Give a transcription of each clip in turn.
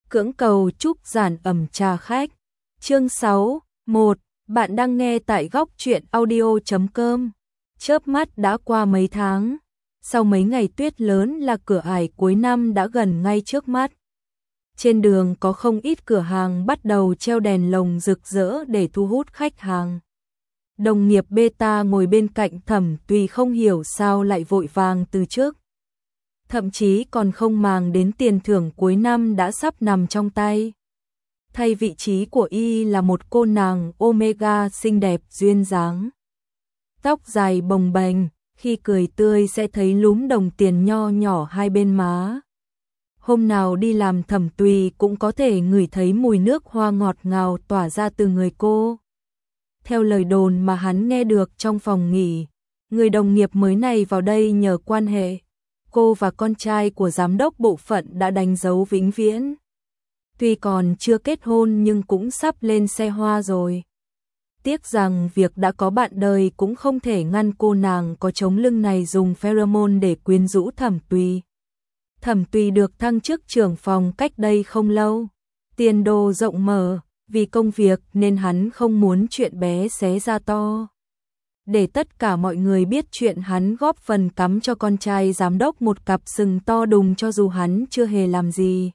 Cưỡng cầu chúc giản ẩm trà khách. Chương 6, 1. Bạn đang nghe tại góc truyện audio.com. Chớp mắt đã qua mấy tháng. Sau mấy ngày tuyết lớn là cửa ải cuối năm đã gần ngay trước mắt. Trên đường có không ít cửa hàng bắt đầu treo đèn lồng rực rỡ để thu hút khách hàng. Đồng nghiệp beta ngồi bên cạnh Thẩm Tùy không hiểu sao lại vội vàng từ trước. Thậm chí còn không màng đến tiền thưởng cuối năm đã sắp nằm trong tay. Thay vị trí của y là một cô nàng Omega xinh đẹp duyên dáng. Tóc dài bồng bềnh, khi cười tươi sẽ thấy lúm đồng tiền nho nhỏ hai bên má. Hôm nào đi làm Thẩm Tùy cũng có thể ngửi thấy mùi nước hoa ngọt ngào tỏa ra từ người cô. Theo lời đồn mà hắn nghe được trong phòng nghỉ, người đồng nghiệp mới này vào đây nhờ quan hệ. Cô và con trai của giám đốc bộ phận đã đánh dấu vĩnh viễn. Tuy còn chưa kết hôn nhưng cũng sắp lên xe hoa rồi. Tiếc rằng việc đã có bạn đời cũng không thể ngăn cô nàng có chống lưng này dùng pheromone để quyến rũ Thẩm Tùy. Thẩm Tùy được thăng chức trưởng phòng cách đây không lâu. Tiền đồ rộng mở, vì công việc nên hắn không muốn chuyện bé xé ra to. Để tất cả mọi người biết chuyện hắn góp phần cắm cho con trai giám đốc một cặp sừng to đùng cho dù hắn chưa hề làm gì.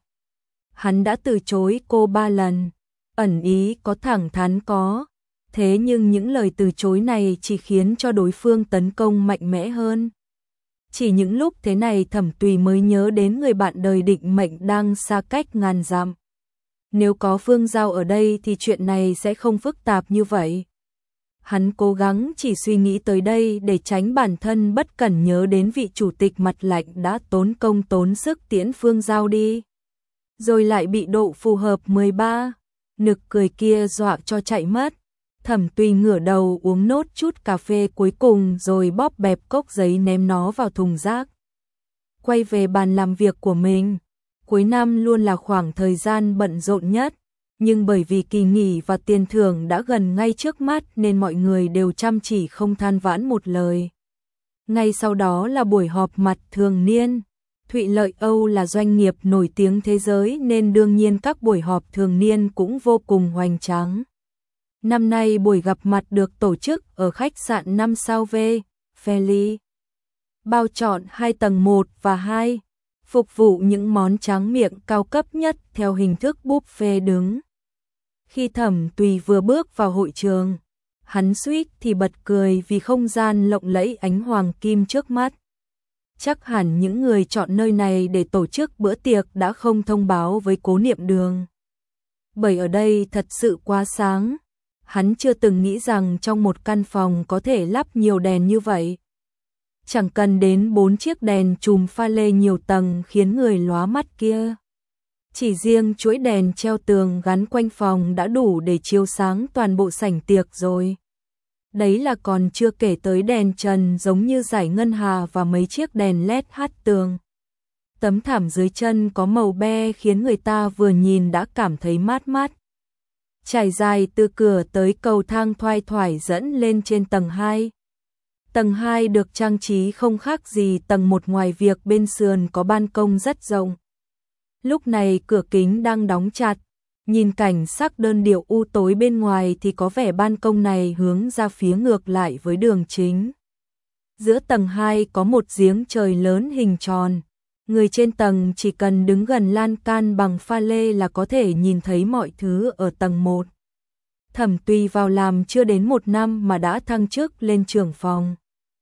Hắn đã từ chối cô 3 lần, ẩn ý có thẳng thắn có. Thế nhưng những lời từ chối này chỉ khiến cho đối phương tấn công mạnh mẽ hơn. Chỉ những lúc thế này Thẩm Tùy mới nhớ đến người bạn đời định mệnh đang xa cách ngàn dặm. Nếu có Phương Giao ở đây thì chuyện này sẽ không phức tạp như vậy. Hắn cố gắng chỉ suy nghĩ tới đây để tránh bản thân bất cẩn nhớ đến vị chủ tịch mặt lạnh đã tốn công tốn sức tiễn Phương Giao đi. Rồi lại bị độ phù hợp 13. Nực cười kia dọa cho chạy mất. Thẩm Tùy ngửa đầu uống nốt chút cà phê cuối cùng rồi bóp bẹp cốc giấy ném nó vào thùng rác. Quay về bàn làm việc của mình. Cuối năm luôn là khoảng thời gian bận rộn nhất. Nhưng bởi vì kỳ nghỉ và tiền thưởng đã gần ngay trước mắt nên mọi người đều chăm chỉ không than vãn một lời. Ngay sau đó là buổi họp mặt thường niên. Thụy Lợi Âu là doanh nghiệp nổi tiếng thế giới nên đương nhiên các buổi họp thường niên cũng vô cùng hoành tráng. Năm nay buổi gặp mặt được tổ chức ở khách sạn 5 sao V, Feli. Bao trọn 2 tầng 1 và 2, phục vụ những món tráng miệng cao cấp nhất theo hình thức buffet đứng. Khi Thẩm Tùy vừa bước vào hội trường, hắn suýt thì bật cười vì không gian lộng lẫy ánh hoàng kim trước mắt. Chắc hẳn những người chọn nơi này để tổ chức bữa tiệc đã không thông báo với Cố Niệm Đường. Bởi ở đây thật sự quá sáng, hắn chưa từng nghĩ rằng trong một căn phòng có thể lắp nhiều đèn như vậy. Chẳng cần đến 4 chiếc đèn chùm pha lê nhiều tầng khiến người lóa mắt kia. Chỉ riêng chuỗi đèn treo tường gắn quanh phòng đã đủ để chiếu sáng toàn bộ sảnh tiệc rồi. Đấy là còn chưa kể tới đèn trần giống như dải ngân hà và mấy chiếc đèn LED hát tường. Tấm thảm dưới chân có màu be khiến người ta vừa nhìn đã cảm thấy mát mát. Trải dài từ cửa tới cầu thang thoai thoải dẫn lên trên tầng 2. Tầng 2 được trang trí không khác gì tầng 1 ngoài việc bên sườn có ban công rất rộng. Lúc này cửa kính đang đóng chặt, nhìn cảnh sắc đơn điệu u tối bên ngoài thì có vẻ ban công này hướng ra phía ngược lại với đường chính. Giữa tầng 2 có một giếng trời lớn hình tròn. Người trên tầng chỉ cần đứng gần lan can bằng pha lê là có thể nhìn thấy mọi thứ ở tầng 1. Thẩm Tùy vào làm chưa đến 1 năm mà đã thăng chức lên trưởng phòng.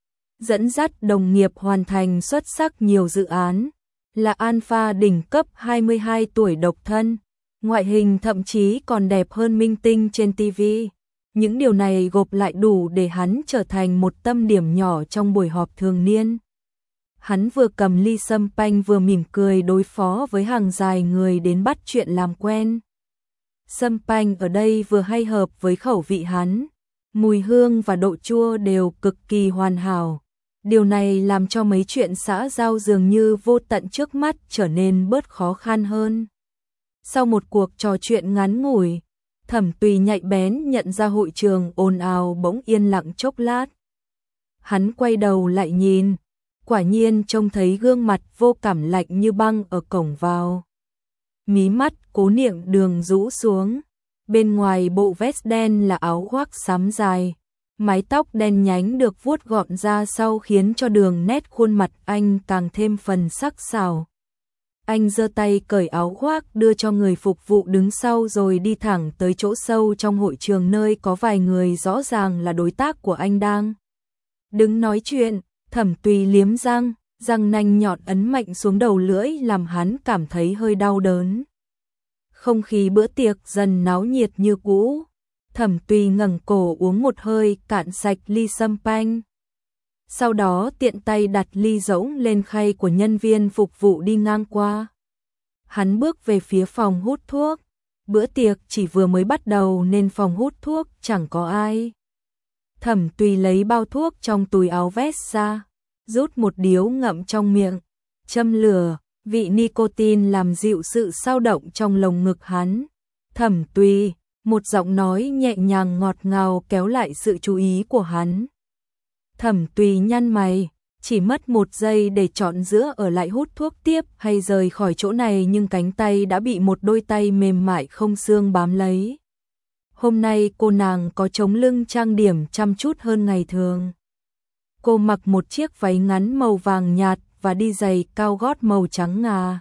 Dẫn dắt đồng nghiệp hoàn thành xuất sắc nhiều dự án. Là alpha đỉnh cấp 22 tuổi độc thân. Ngoại hình thậm chí còn đẹp hơn minh tinh trên TV. Những điều này gộp lại đủ để hắn trở thành một tâm điểm nhỏ trong buổi họp thường niên. Hắn vừa cầm ly sâm panh vừa mỉm cười đối phó với hàng dài người đến bắt chuyện làm quen. Sâm panh ở đây vừa hay hợp với khẩu vị hắn. Mùi hương và độ chua đều cực kỳ hoàn hảo. Điều này làm cho mấy chuyện xã giao dường như vô tận trước mắt trở nên bớt khó khăn hơn. Sau một cuộc trò chuyện ngắn ngủi, Thẩm Tùy nhạy bén nhận ra hội trường ồn ào bỗng yên lặng chốc lát. Hắn quay đầu lại nhìn, quả nhiên trông thấy gương mặt vô cảm lạnh như băng ở cổng vào. mí mắt Cố Niệm Đường rũ xuống. Bên ngoài bộ vest đen là áo khoác xám dài, mái tóc đen nhánh được vuốt gọn ra sau khiến cho đường nét khuôn mặt anh càng thêm phần sắc sảo. Anh giơ tay cởi áo khoác đưa cho người phục vụ đứng sau rồi đi thẳng tới chỗ sâu trong hội trường nơi có vài người rõ ràng là đối tác của anh đang đứng nói chuyện. Thẩm Tùy liếm răng, răng nanh nhọn ấn mạnh xuống đầu lưỡi làm hắn cảm thấy hơi đau đớn. Không khí bữa tiệc dần náo nhiệt như cũ. Thẩm Tùy ngẩng cổ uống một hơi cạn sạch ly champagne. Sau đó tiện tay đặt ly rỗng lên khay của nhân viên phục vụ đi ngang qua. Hắn bước về phía phòng hút thuốc. Bữa tiệc chỉ vừa mới bắt đầu nên phòng hút thuốc chẳng có ai. Thẩm Tùy lấy bao thuốc trong túi áo vest ra, rút một điếu ngậm trong miệng, châm lửa, vị nicotine làm dịu sự xao động trong lồng ngực hắn. Thẩm Tùy, một giọng nói nhẹ nhàng ngọt ngào kéo lại sự chú ý của hắn. Thẩm Tùy nhăn mày, chỉ mất 1 giây để chọn giữa ở lại hút thuốc tiếp hay rời khỏi chỗ này nhưng cánh tay đã bị một đôi tay mềm mại không xương bám lấy. Hôm nay cô nàng có chống lưng trang điểm chăm chút hơn ngày thường. Cô mặc một chiếc váy ngắn màu vàng nhạt và đi giày cao gót màu trắng ngà.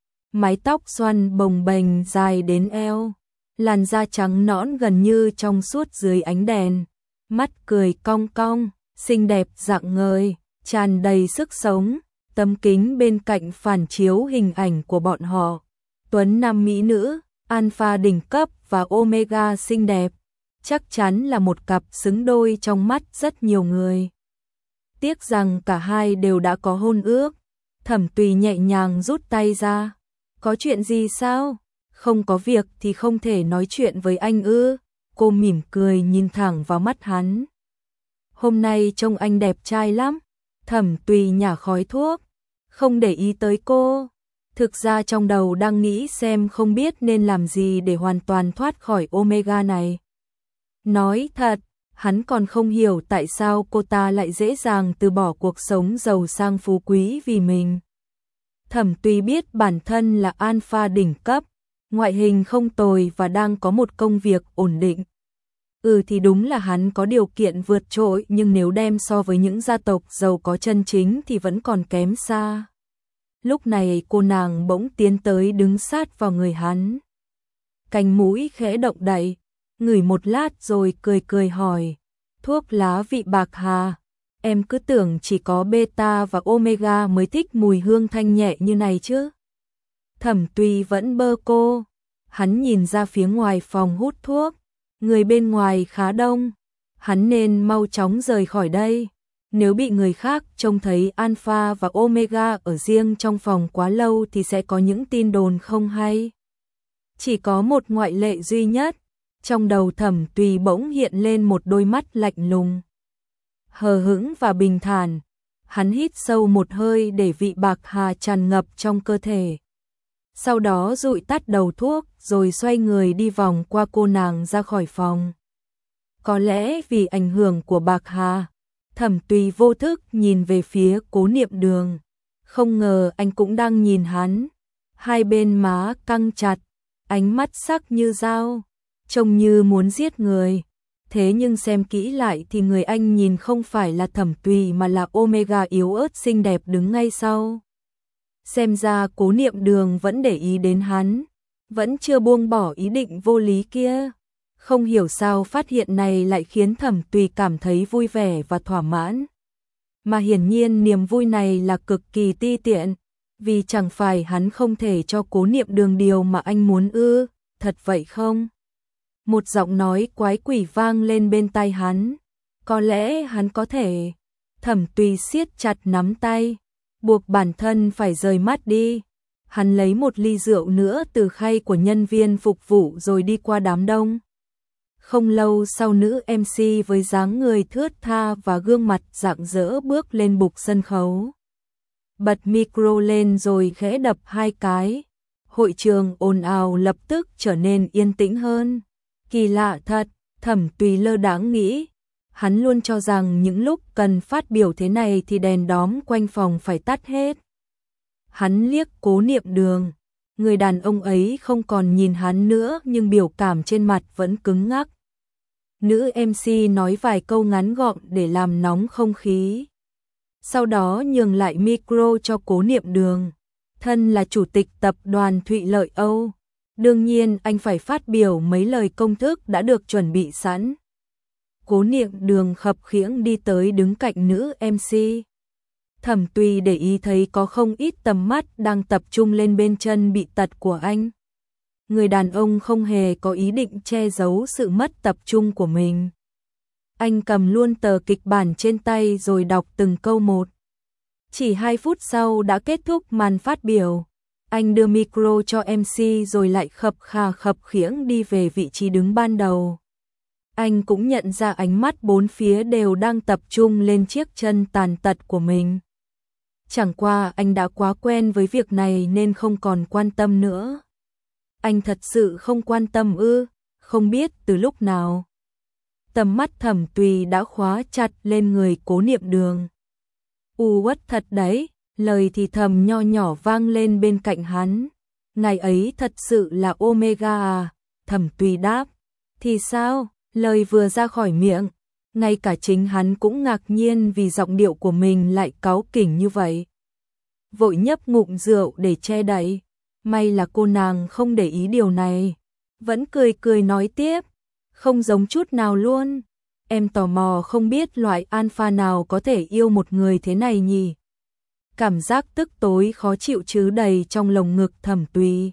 Mái tóc xoăn bồng bềnh dài đến eo, làn da trắng nõn gần như trong suốt dưới ánh đèn, mắt cười cong cong, xinh đẹp rạng ngời, tràn đầy sức sống. Tấm kính bên cạnh phản chiếu hình ảnh của bọn họ, tuấn nam mỹ nữ, alpha đỉnh cấp và omega xinh đẹp, chắc chắn là một cặp xứng đôi trong mắt rất nhiều người. Tiếc rằng cả hai đều đã có hôn ước. Thẩm Tùy nhẹ nhàng rút tay ra. Có chuyện gì sao? Không có việc thì không thể nói chuyện với anh ư? Cô mỉm cười nhìn thẳng vào mắt hắn. Hôm nay trông anh đẹp trai lắm. Thẩm Tùy nhả khói thuốc, không để ý tới cô. Thực ra trong đầu đang nghĩ xem không biết nên làm gì để hoàn toàn thoát khỏi omega này. Nói thật, hắn còn không hiểu tại sao cô ta lại dễ dàng từ bỏ cuộc sống giàu sang phú quý vì mình. Thẩm Tùy biết bản thân là alpha đỉnh cấp, ngoại hình không tồi và đang có một công việc ổn định. Thì đúng là hắn có điều kiện vượt trội nhưng nếu đem so với những gia tộc giàu có chân chính thì vẫn còn kém xa. Lúc này cô nàng bỗng tiến tới đứng sát vào người hắn. Cánh mũi khẽ động đậy, ngửi một lát rồi cười cười hỏi. Thuốc lá vị bạc hà, em cứ tưởng chỉ có beta và omega mới thích mùi hương thanh nhẹ như này chứ. Thẩm Tùy vẫn bơ cô. Hắn nhìn ra phía ngoài phòng hút thuốc. Người bên ngoài khá đông. Hắn nên mau chóng rời khỏi đây. Nếu bị người khác trông thấy alpha và omega ở riêng trong phòng quá lâu thì sẽ có những tin đồn không hay. Chỉ có một ngoại lệ duy nhất. Trong đầu Thẩm Tùy bỗng hiện lên một đôi mắt lạnh lùng, hờ hững và bình thản. Hắn hít sâu một hơi để vị bạc hà tràn ngập trong cơ thể. Sau đó dụi tắt đầu thuốc rồi xoay người đi vòng qua cô nàng ra khỏi phòng. Có lẽ vì ảnh hưởng của bạc hà, Thẩm Tùy vô thức nhìn về phía Cố Niệm Đường. Không ngờ anh cũng đang nhìn hắn. Hai bên má căng chặt, ánh mắt sắc như dao, trông như muốn giết người. Thế nhưng xem kỹ lại thì người anh nhìn không phải là Thẩm Tùy mà là omega yếu ớt xinh đẹp đứng ngay sau. Xem ra Cố Niệm Đường vẫn để ý đến hắn, vẫn chưa buông bỏ ý định vô lý kia. Không hiểu sao phát hiện này lại khiến Thẩm Tùy cảm thấy vui vẻ và thỏa mãn. Mà hiển nhiên niềm vui này là cực kỳ ti tiện, vì chẳng phải hắn không thể cho Cố Niệm Đường điều mà anh muốn ư? Thật vậy không? Một giọng nói quái quỷ vang lên bên tai hắn. Có lẽ hắn có thể. Thẩm Tùy siết chặt nắm tay, buộc bản thân phải rời mắt đi. Hắn lấy một ly rượu nữa từ khay của nhân viên phục vụ rồi đi qua đám đông. Không lâu sau nữ MC với dáng người thướt tha và gương mặt rạng rỡ bước lên bục sân khấu. Bật micro lên rồi khẽ đập 2 cái. Hội trường ồn ào lập tức trở nên yên tĩnh hơn. Kỳ lạ thật, Thẩm Tùy lơ đãng nghĩ. Hắn luôn cho rằng những lúc cần phát biểu thế này thì đèn đóm quanh phòng phải tắt hết. Hắn liếc Cố Niệm Đường, Người đàn ông ấy không còn nhìn hắn nữa nhưng biểu cảm trên mặt vẫn cứng ngắc. Nữ MC nói vài câu ngắn gọn để làm nóng không khí. Sau đó nhường lại micro cho Cố Niệm Đường. Thân là chủ tịch tập đoàn Thụy Lợi Âu, đương nhiên anh phải phát biểu mấy lời công thức đã được chuẩn bị sẵn. Cố Niệm Đường khập khiễng đi tới đứng cạnh nữ MC. Thẩm Tùy để ý thấy có không ít tầm mắt đang tập trung lên bên chân bị tật của anh. Người đàn ông không hề có ý định che giấu sự mất tập trung của mình. Anh cầm luôn tờ kịch bản trên tay rồi đọc từng câu một. Chỉ 2 phút sau đã kết thúc màn phát biểu. Anh đưa micro cho MC rồi lại khập khiễng đi về vị trí đứng ban đầu. Anh cũng nhận ra ánh mắt bốn phía đều đang tập trung lên chiếc chân tàn tật của mình. Chẳng qua anh đã quá quen với việc này nên không còn quan tâm nữa. Anh thật sự không quan tâm ư? Không biết từ lúc nào. Tầm mắt Thẩm Tùy đã khóa chặt lên người Cố Niệm Đường. Uất thật đấy, lời thì thầm nho nhỏ vang lên bên cạnh hắn. Ngày ấy thật sự là Omega à? Thẩm Tùy đáp. Thì sao? Lời vừa ra khỏi miệng, ngay cả chính hắn cũng ngạc nhiên vì giọng điệu của mình lại cáu kỉnh như vậy. Vội nhấp ngụm rượu để che đậy. May là cô nàng không để ý điều này. Vẫn cười nói tiếp. Không giống chút nào luôn. Em tò mò không biết loại alpha nào có thể yêu một người thế này nhỉ? Cảm giác tức tối khó chịu chứ đầy trong lồng ngực Thẩm Tùy.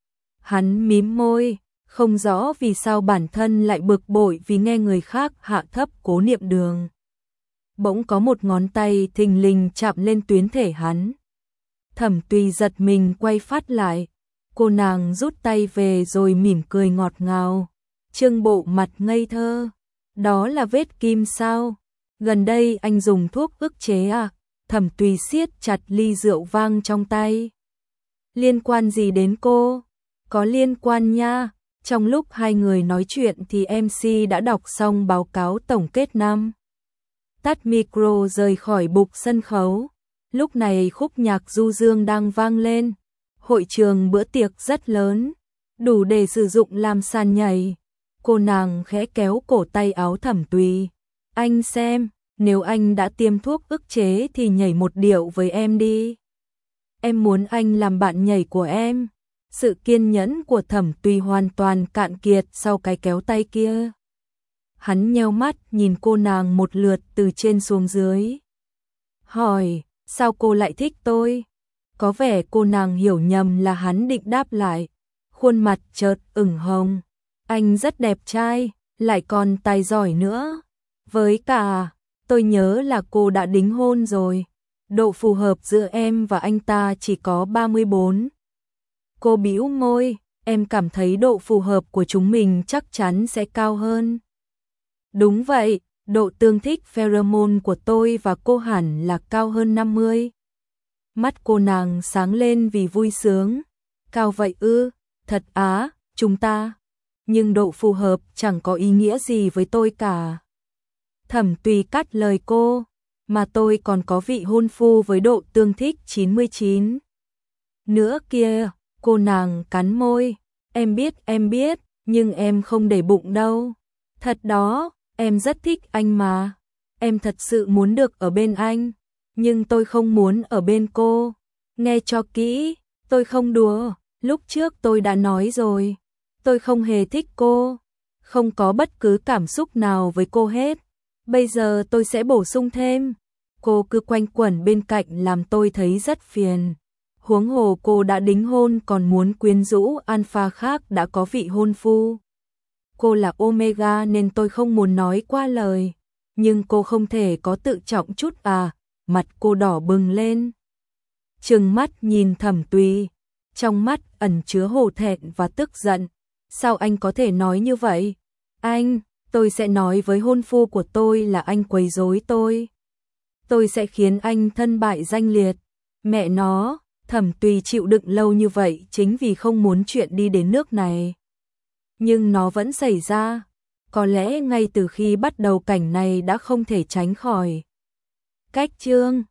Hắn mím môi, không rõ vì sao bản thân lại bực bội vì nghe người khác hạ thấp Cố Niệm Đường. Bỗng có một ngón tay thình lình chạm lên tuyến thể hắn. Thẩm Tùy giật mình quay phát lại. Cô nàng rút tay về rồi mỉm cười ngọt ngào. Trương bộ mặt ngây thơ. Đó là vết kim sao? Gần đây anh dùng thuốc ức chế à? Thẩm Tùy siết chặt ly rượu vang trong tay. Liên quan gì đến cô? Có liên quan nha. Trong lúc hai người nói chuyện thì MC đã đọc xong báo cáo tổng kết năm. Tắt micro rời khỏi bục sân khấu. Lúc này khúc nhạc du dương đang vang lên. Hội trường bữa tiệc rất lớn, đủ để sử dụng làm sàn nhảy. Cô nàng khẽ kéo cổ tay áo Thẩm Tùy. Anh xem, nếu anh đã tiêm thuốc ức chế thì nhảy một điệu với em đi. Em muốn anh làm bạn nhảy của em. Sự kiên nhẫn của Thẩm Tùy hoàn toàn cạn kiệt sau cái kéo tay kia. Hắn nheo mắt nhìn cô nàng một lượt từ trên xuống dưới. Hỏi, sao cô lại thích tôi? Có vẻ cô nàng hiểu nhầm là hắn định đáp lại. Khuôn mặt chợt ửng hồng. Anh rất đẹp trai, lại còn tài giỏi nữa. Với cả, tôi nhớ là cô đã đính hôn rồi. Độ phù hợp giữa em và anh ta chỉ có 34. Cô bĩu môi, em cảm thấy độ phù hợp của chúng mình chắc chắn sẽ cao hơn. Đúng vậy, độ tương thích pheromone của tôi và cô hẳn là cao hơn 50. Mắt cô nàng sáng lên vì vui sướng. Cao vậy ư? Thật á, chúng ta. Nhưng độ phù hợp chẳng có ý nghĩa gì với tôi cả. Thẩm Tùy cắt lời cô. Mà tôi còn có vị hôn phu với độ tương thích 99. Nữa kia, cô nàng cắn môi. Em biết, nhưng em không để bụng đâu. Thật đó, em rất thích anh mà. Em thật sự muốn được ở bên anh. Nhưng tôi không muốn ở bên cô. Nghe cho kỹ, tôi không đùa. Lúc trước tôi đã nói rồi. Tôi không hề thích cô. Không có bất cứ cảm xúc nào với cô hết. Bây giờ tôi sẽ bổ sung thêm. Cô cứ quanh quẩn bên cạnh làm tôi thấy rất phiền. Huống hồ cô đã đính hôn còn muốn quyến rũ alpha khác đã có vị hôn phu. Cô là Omega nên tôi không muốn nói qua lời. Nhưng cô không thể có tự trọng chút à? Mặt cô đỏ bừng lên. Trừng mắt nhìn Thẩm Tùy. Trong mắt ẩn chứa hổ thẹn và tức giận. Sao anh có thể nói như vậy? Anh, tôi sẽ nói với hôn phu của tôi là anh quấy rối tôi. Tôi sẽ khiến anh thân bại danh liệt. Mẹ nó, Thẩm Tùy chịu đựng lâu như vậy chính vì không muốn chuyện đi đến nước này. Nhưng nó vẫn xảy ra. Có lẽ ngay từ khi bắt đầu cảnh này đã không thể tránh khỏi. Cách chương